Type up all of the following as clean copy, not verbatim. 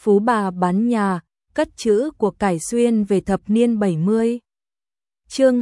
Phú bà bán nhà, cất trữ của cải xuyên về thập niên 70. Chương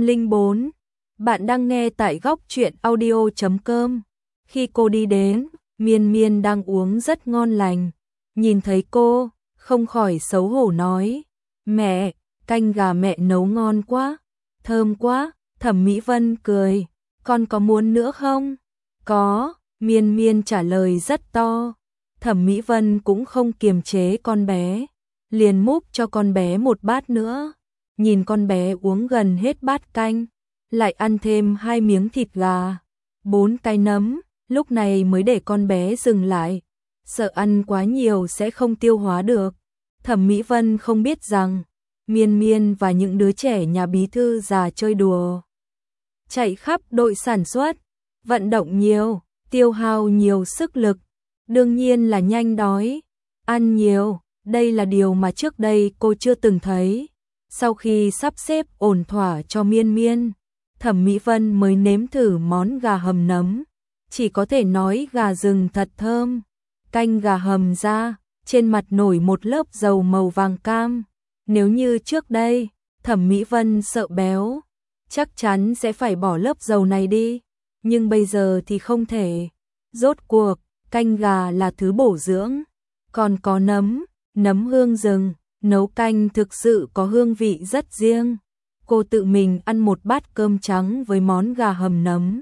204. Bạn đang nghe tại góc truyện audio.com. Khi cô đi đến, Miên Miên đang uống rất ngon lành. Nhìn thấy cô, không khỏi xấu hổ nói: "Mẹ, canh gà mẹ nấu ngon quá, thơm quá." Thẩm Mỹ Vân cười: "Con có muốn nữa không?" "Có." Miên Miên trả lời rất to. Thẩm Mỹ Vân cũng không kiềm chế con bé, liền múc cho con bé một bát nữa. Nhìn con bé uống gần hết bát canh, lại ăn thêm 2 miếng thịt gà, 4 cái nấm, lúc này mới để con bé dừng lại, sợ ăn quá nhiều sẽ không tiêu hóa được. Thẩm Mỹ Vân không biết rằng Miên Miên và những đứa trẻ nhà bí thư già chơi đùa, chạy khắp đội sản xuất, vận động nhiều, tiêu hao nhiều sức lực, đương nhiên là nhanh đói, ăn nhiều, đây là điều mà trước đây cô chưa từng thấy. Sau khi sắp xếp ổn thỏa cho Miên Miên, Thẩm Mỹ Vân mới nếm thử món gà hầm nấm, chỉ có thể nói gà rừng thật thơm. Canh gà hầm ra, trên mặt nổi một lớp dầu màu vàng cam. Nếu như trước đây, Thẩm Mỹ Vân sợ béo, chắc chắn sẽ phải bỏ lớp dầu này đi, nhưng bây giờ thì không thể. Rốt cuộc, canh gà là thứ bổ dưỡng, còn có nấm hương rừng, nấu canh thực sự có hương vị rất riêng. Cô tự mình ăn một bát cơm trắng với món gà hầm nấm,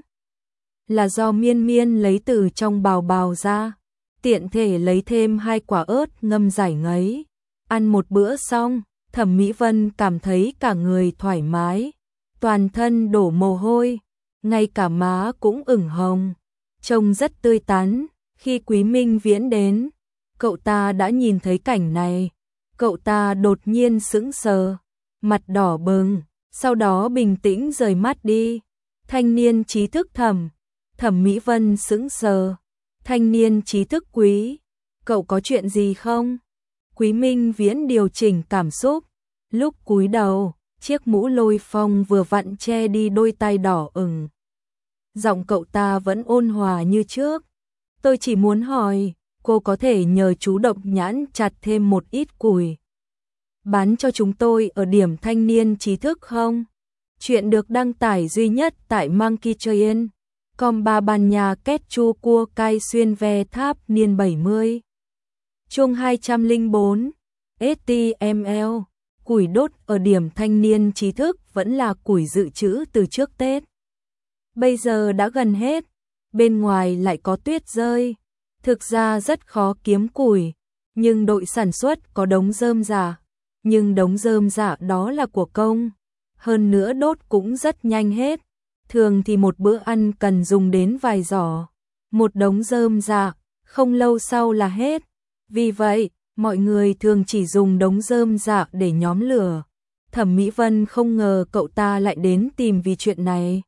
là do Miên Miên lấy từ trong bào bào ra, tiện thể lấy thêm 2 quả ớt ngâm giải ngấy. Ăn một bữa xong, Thẩm Mỹ Vân cảm thấy cả người thoải mái, toàn thân đổ mồ hôi, ngay cả má cũng ửng hồng, trông rất tươi tắn. Khi Quý Minh Viễn đến, cậu ta đã nhìn thấy cảnh này, cậu ta đột nhiên sững sờ, mặt đỏ bừng, sau đó bình tĩnh rời mắt đi. Thanh niên trí thức Thẩm Mỹ Vân sững sờ. Thanh niên trí thức Quý, cậu có chuyện gì không? Quý Minh Viễn điều chỉnh cảm xúc, lúc cúi đầu, chiếc mũ lôi phong vừa vặn che đi đôi tay đỏ ửng. Giọng cậu ta vẫn ôn hòa như trước. Tôi chỉ muốn hỏi, cô có thể nhờ chú Độc Nhãn chặt thêm một ít củi, bán cho chúng tôi ở điểm thanh niên trí thức không? Chuyện được đăng tải duy nhất tại Monkey Train. Com ba bàn nhà kết chu cua cay xuyên ve tháp niên 70. Chương 204. HTML. Củi đốt ở điểm thanh niên trí thức vẫn là củi dự trữ từ trước Tết. Bây giờ đã gần hết, bên ngoài lại có tuyết rơi. Thực ra rất khó kiếm củi, nhưng đội sản xuất có đống rơm rạ, nhưng đống rơm rạ đó là của công, hơn nữa đốt cũng rất nhanh hết. Thường thì một bữa ăn cần dùng đến vài giỏ, một đống rơm rạ, không lâu sau là hết. Vì vậy, mọi người thường chỉ dùng đống rơm rạ để nhóm lửa. Thẩm Mỹ Vân không ngờ cậu ta lại đến tìm vì chuyện này.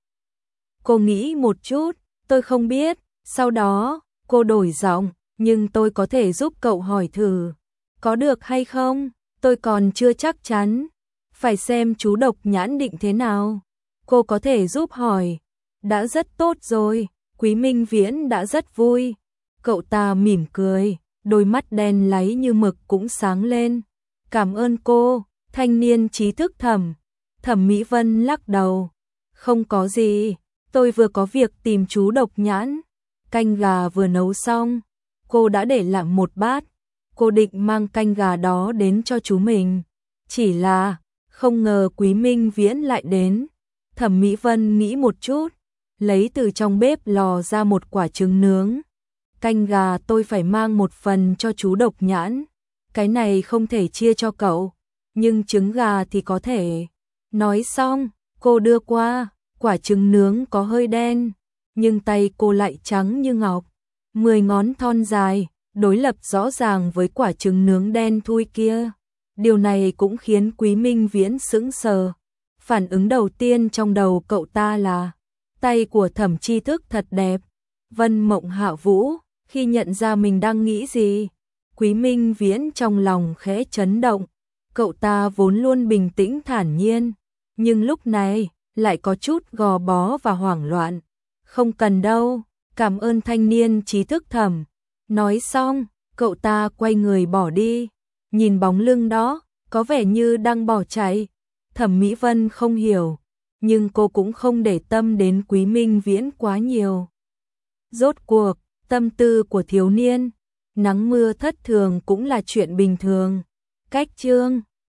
Cô nghĩ một chút, tôi không biết, sau đó, cô đổi giọng, nhưng tôi có thể giúp cậu hỏi thử. Có được hay không? Tôi còn chưa chắc chắn. Phải xem chú Độc Nhãn định thế nào. Cô có thể giúp hỏi. Đã rất tốt rồi. Quý Minh Viễn đã rất vui. Cậu ta mỉm cười, đôi mắt đen láy như mực cũng sáng lên. Cảm ơn cô, thanh niên trí thức Thẩm Mỹ Vân lắc đầu. Không có gì, tôi vừa có việc tìm chú Độc Nhãn. Canh gà vừa nấu xong, cô đã để lại một bát. Cô định mang canh gà đó đến cho chú mình. Chỉ là, không ngờ Quý Minh Viễn lại đến. Thẩm Mỹ Vân nghĩ một chút, lấy từ trong bếp lò ra một quả trứng nướng. Canh gà tôi phải mang một phần cho chú Độc Nhãn. Cái này không thể chia cho cậu, nhưng trứng gà thì có thể. Nói xong, cô đưa qua, quả trứng nướng có hơi đen, nhưng tay cô lại trắng như ngọc. 10 ngón thon dài, đối lập rõ ràng với quả trứng nướng đen thui kia. Điều này cũng khiến Quý Minh Viễn sững sờ. Phản ứng đầu tiên trong đầu cậu ta là tay của Thẩm Tri Thức thật đẹp. Vân Mộng Hạ Vũ, khi nhận ra mình đang nghĩ gì, Quý Minh Viễn trong lòng khẽ chấn động. Cậu ta vốn luôn bình tĩnh thản nhiên, nhưng lúc này lại có chút gò bó và hoảng loạn. Không cần đâu, cảm ơn thanh niên trí thức Thẩm. Nói xong, Cậu ta quay người bỏ đi, nhìn bóng lưng đó, có vẻ như đang bỏ chạy. Thẩm Mỹ Vân không hiểu, nhưng cô cũng không để tâm đến Quý Minh Viễn quá nhiều. Rốt cuộc, tâm tư của thiếu niên, nắng mưa thất thường cũng là chuyện bình thường. Cách chương